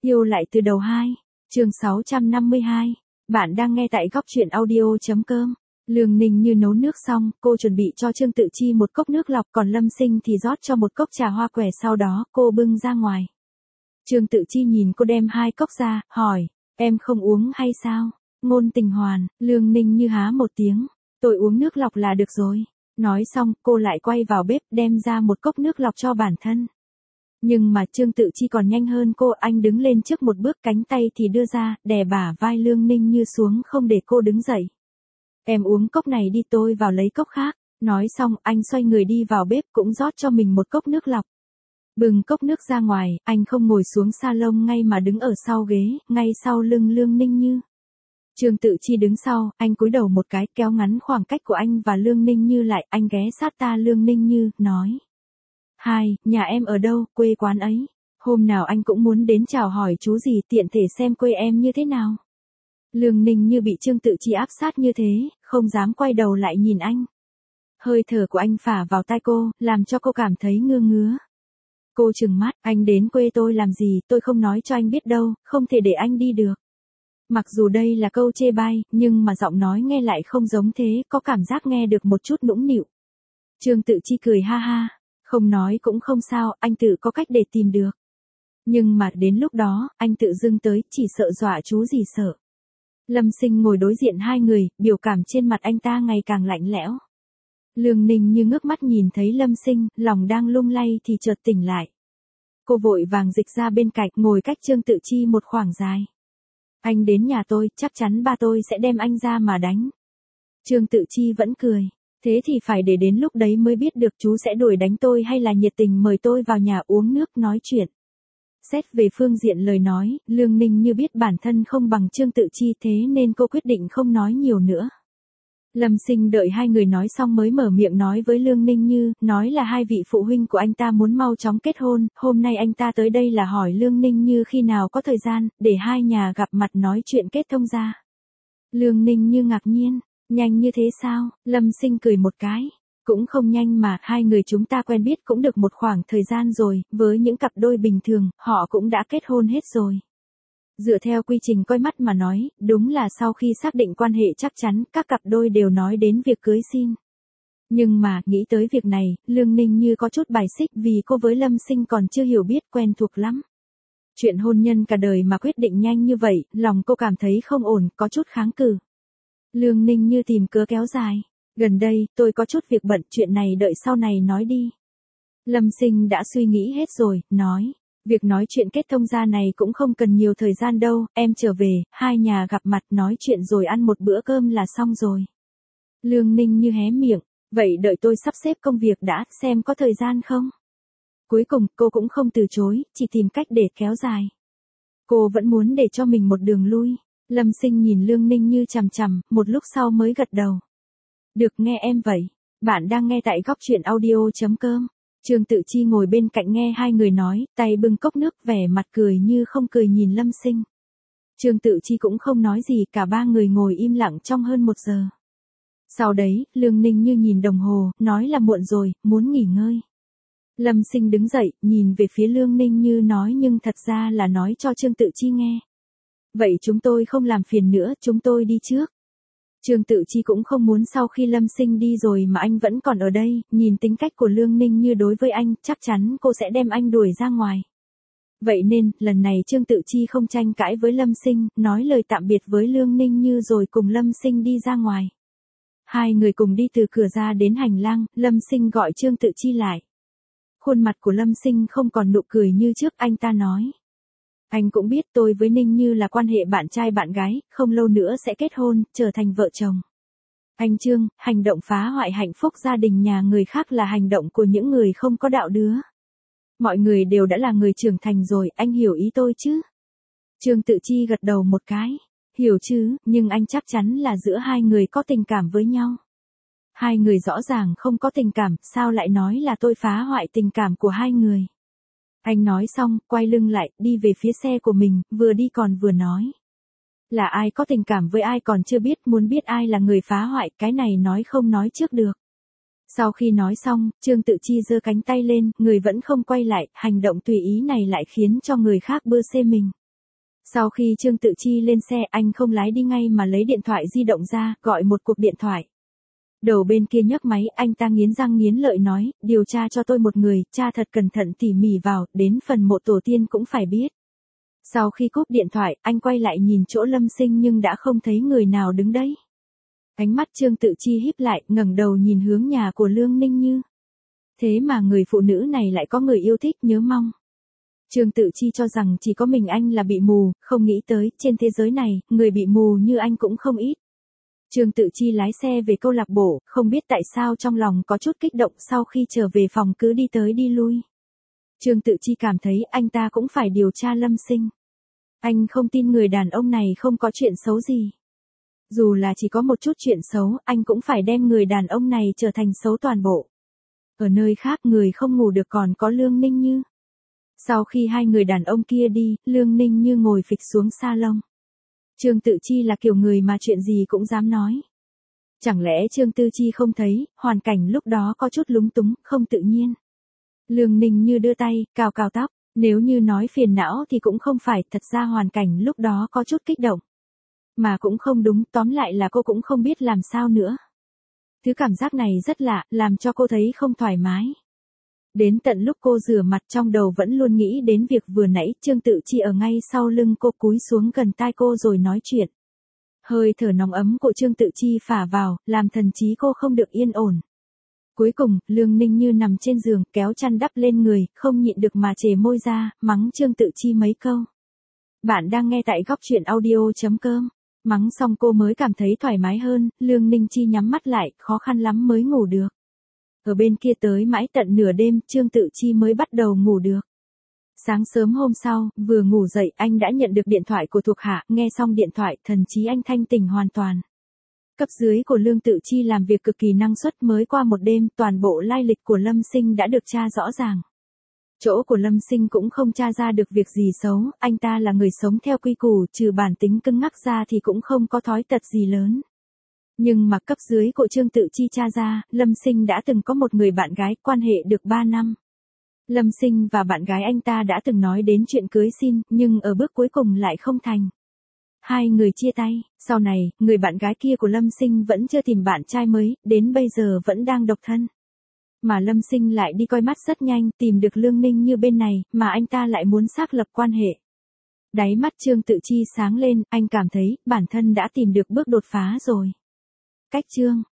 Yêu lại từ đầu 2, chương 652. Bạn đang nghe tại góc truyện audio.com. Lương Ninh Như nấu nước xong, cô chuẩn bị cho Trương Tự Chi một cốc nước lọc, còn Lâm Sinh thì rót cho một cốc trà hoa quẻ, sau đó cô bưng ra ngoài. Trương Tự Chi nhìn cô đem 2 cốc ra, hỏi, em không uống hay sao? Ngôn Tình Hoàn. Lương Ninh Như há một tiếng, tôi uống nước lọc là được rồi. Nói xong, cô lại quay vào bếp đem ra một cốc nước lọc cho bản thân. Nhưng mà Trương Tự Chi còn nhanh hơn cô, anh đứng lên trước một bước, cánh tay thì đưa ra, đè bả vai Lương Ninh Như xuống không để cô đứng dậy. Em uống cốc này đi, tôi vào lấy cốc khác. Nói xong, anh xoay người đi vào bếp cũng rót cho mình một cốc nước lọc. Bưng cốc nước ra ngoài, anh không ngồi xuống salon ngay mà đứng ở sau ghế, ngay sau lưng Lương Ninh Như. Trương Tự Chi đứng sau, anh cúi đầu một cái, kéo ngắn khoảng cách của anh và Lương Ninh Như lại, anh ghé sát ta Lương Ninh Như, nói. Nhà em ở đâu, quê quán ấy. Hôm nào anh cũng muốn đến chào hỏi chú gì, tiện thể xem quê em như thế nào. Lương Ninh Như bị Trương Tự Chi áp sát như thế, không dám quay đầu lại nhìn anh. Hơi thở của anh phả vào tai cô, làm cho cô cảm thấy ngứa ngứa. Cô trừng mắt, anh đến quê tôi làm gì, tôi không nói cho anh biết đâu, không thể để anh đi được. Mặc dù đây là câu chê bai, nhưng mà giọng nói nghe lại không giống thế, có cảm giác nghe được một chút nũng nịu. Trương Tự Chi cười ha ha, không nói cũng không sao, anh tự có cách để tìm được. Nhưng mà đến lúc đó, anh tự dưng tới, chỉ sợ dọa chú gì sợ. Lâm Sinh ngồi đối diện hai người, biểu cảm trên mặt anh ta ngày càng lạnh lẽo. Lương Ninh Như ngước mắt nhìn thấy Lâm Sinh, lòng đang lung lay thì chợt tỉnh lại. Cô vội vàng dịch ra bên cạnh, ngồi cách Trương Tự Chi một khoảng dài. Anh đến nhà tôi, chắc chắn ba tôi sẽ đem anh ra mà đánh. Trương Tự Chi vẫn cười. Thế thì phải để đến lúc đấy mới biết được chú sẽ đuổi đánh tôi hay là nhiệt tình mời tôi vào nhà uống nước nói chuyện. Xét về phương diện lời nói, Lương Ninh Như biết bản thân không bằng Trương Tự Chi, thế nên cô quyết định không nói nhiều nữa. Lâm Sinh đợi hai người nói xong mới mở miệng nói với Lương Ninh Như, nói là hai vị phụ huynh của anh ta muốn mau chóng kết hôn, hôm nay anh ta tới đây là hỏi Lương Ninh Như khi nào có thời gian, để hai nhà gặp mặt nói chuyện kết thông gia. Lương Ninh Như ngạc nhiên, nhanh như thế sao? Lâm Sinh cười một cái, cũng không nhanh mà, hai người chúng ta quen biết cũng được một khoảng thời gian rồi, với những cặp đôi bình thường, họ cũng đã kết hôn hết rồi. Dựa theo quy trình coi mắt mà nói, đúng là sau khi xác định quan hệ chắc chắn, các cặp đôi đều nói đến việc cưới xin. Nhưng mà, nghĩ tới việc này, Lương Ninh Như có chút bài xích vì cô với Lâm Sinh còn chưa hiểu biết quen thuộc lắm. Chuyện hôn nhân cả đời mà quyết định nhanh như vậy, lòng cô cảm thấy không ổn, có chút kháng cự. Lương Ninh Như tìm cớ kéo dài. Gần đây, tôi có chút việc bận, chuyện này đợi sau này nói đi. Lâm Sinh đã suy nghĩ hết rồi, nói. Việc nói chuyện kết thông gia này cũng không cần nhiều thời gian đâu, em trở về, hai nhà gặp mặt nói chuyện rồi ăn một bữa cơm là xong rồi. Lương Ninh Như hé miệng, vậy đợi tôi sắp xếp công việc đã, xem có thời gian không. Cuối cùng, cô cũng không từ chối, chỉ tìm cách để kéo dài. Cô vẫn muốn để cho mình một đường lui. Lâm Sinh nhìn Lương Ninh Như chằm chằm, một lúc sau mới gật đầu. Được, nghe em vậy. Bạn đang nghe tại góc truyện audio.com. Trương Tự Chi ngồi bên cạnh nghe hai người nói, tay bưng cốc nước, vẻ mặt cười như không cười nhìn Lâm Sinh. Trương Tự Chi cũng không nói gì, cả ba người ngồi im lặng trong hơn 1 giờ. Sau đấy, Lương Ninh Như nhìn đồng hồ, nói là muộn rồi, muốn nghỉ ngơi. Lâm Sinh đứng dậy, nhìn về phía Lương Ninh Như nói nhưng thật ra là nói cho Trương Tự Chi nghe. Vậy chúng tôi không làm phiền nữa, chúng tôi đi trước. Trương Tự Chi cũng không muốn sau khi Lâm Sinh đi rồi mà anh vẫn còn ở đây, nhìn tính cách của Lương Ninh Như đối với anh, chắc chắn cô sẽ đem anh đuổi ra ngoài. Vậy nên, lần này Trương Tự Chi không tranh cãi với Lâm Sinh, nói lời tạm biệt với Lương Ninh Như rồi cùng Lâm Sinh đi ra ngoài. Hai người cùng đi từ cửa ra đến hành lang, Lâm Sinh gọi Trương Tự Chi lại. Khuôn mặt của Lâm Sinh không còn nụ cười như trước, anh ta nói. Anh cũng biết tôi với Ninh Như là quan hệ bạn trai bạn gái, không lâu nữa sẽ kết hôn, trở thành vợ chồng. Anh Trương, hành động phá hoại hạnh phúc gia đình nhà người khác là hành động của những người không có đạo đứa. Mọi người đều đã là người trưởng thành rồi, anh hiểu ý tôi chứ? Trương Tự Chi gật đầu một cái. Hiểu chứ, nhưng anh chắc chắn là giữa hai người có tình cảm với nhau. Hai người rõ ràng không có tình cảm, sao lại nói là tôi phá hoại tình cảm của hai người? Anh nói xong, quay lưng lại, đi về phía xe của mình, vừa đi còn vừa nói. Là ai có tình cảm với ai còn chưa biết, muốn biết ai là người phá hoại, cái này nói không nói trước được. Sau khi nói xong, Trương Tự Chi giơ cánh tay lên, người vẫn không quay lại, hành động tùy ý này lại khiến cho người khác bơ xê mình. Sau khi Trương Tự Chi lên xe, anh không lái đi ngay mà lấy điện thoại di động ra, gọi một cuộc điện thoại. Đầu bên kia nhấc máy, anh ta nghiến răng nghiến lợi nói, điều tra cho tôi một người, tra thật cẩn thận tỉ mỉ vào, đến phần mộ tổ tiên cũng phải biết. Sau khi cúp điện thoại, anh quay lại nhìn chỗ Lâm Sinh nhưng đã không thấy người nào đứng đấy. Ánh mắt Trương Tự Chi híp lại, ngẩng đầu nhìn hướng nhà của Lương Ninh Như. Thế mà người phụ nữ này lại có người yêu thích, nhớ mong. Trương Tự Chi cho rằng chỉ có mình anh là bị mù, không nghĩ tới, trên thế giới này, người bị mù như anh cũng không ít. Trương Tự Chi lái xe về câu lạc bộ, không biết tại sao trong lòng có chút kích động, sau khi trở về phòng cứ đi tới đi lui. Trương Tự Chi cảm thấy anh ta cũng phải điều tra Lâm Sinh. Anh không tin người đàn ông này không có chuyện xấu gì. Dù là chỉ có một chút chuyện xấu, anh cũng phải đem người đàn ông này trở thành xấu toàn bộ. Ở nơi khác người không ngủ được còn có Lương Ninh Như. Sau khi hai người đàn ông kia đi, Lương Ninh Như ngồi phịch xuống salon. Trương Tự Chi là kiểu người mà chuyện gì cũng dám nói. Chẳng lẽ Trương Tự Chi không thấy, hoàn cảnh lúc đó có chút lúng túng, không tự nhiên. Lương Ninh Như đưa tay, cào cào tóc, nếu như nói phiền não thì cũng không phải, thật ra hoàn cảnh lúc đó có chút kích động. Mà cũng không đúng, tóm lại là cô cũng không biết làm sao nữa. Thứ cảm giác này rất lạ, làm cho cô thấy không thoải mái. Đến tận lúc cô rửa mặt trong đầu vẫn luôn nghĩ đến việc vừa nãy Trương Tự Chi ở ngay sau lưng cô cúi xuống gần tai cô rồi nói chuyện. Hơi thở nóng ấm của Trương Tự Chi phả vào, làm thần trí cô không được yên ổn. Cuối cùng, Lương Ninh Như nằm trên giường, kéo chăn đắp lên người, không nhịn được mà chề môi ra, mắng Trương Tự Chi mấy câu. Bạn đang nghe tại góc truyện audio.com. Mắng xong cô mới cảm thấy thoải mái hơn, Lương Ninh Chi nhắm mắt lại, khó khăn lắm mới ngủ được. Ở bên kia tới mãi tận nửa đêm, Trương Tự Chi mới bắt đầu ngủ được. Sáng sớm hôm sau, vừa ngủ dậy anh đã nhận được điện thoại của thuộc hạ, nghe xong điện thoại, thần trí anh thanh tỉnh hoàn toàn. Cấp dưới của Lương Tự Chi làm việc cực kỳ năng suất, mới qua một đêm, toàn bộ lai lịch của Lâm Sinh đã được tra rõ ràng. Chỗ của Lâm Sinh cũng không tra ra được việc gì xấu, anh ta là người sống theo quy củ, trừ bản tính cứng ngắc ra thì cũng không có thói tật gì lớn. Nhưng mà cấp dưới của Trương Tự Chi tra ra, Lâm Sinh đã từng có một người bạn gái, quan hệ được 3 năm. Lâm Sinh và bạn gái anh ta đã từng nói đến chuyện cưới xin, nhưng ở bước cuối cùng lại không thành. Hai người chia tay, sau này, người bạn gái kia của Lâm Sinh vẫn chưa tìm bạn trai mới, đến bây giờ vẫn đang độc thân. Mà Lâm Sinh lại đi coi mắt rất nhanh, tìm được Lương Ninh Như bên này, mà anh ta lại muốn xác lập quan hệ. Đáy mắt Trương Tự Chi sáng lên, anh cảm thấy, bản thân đã tìm được bước đột phá rồi. Cách chương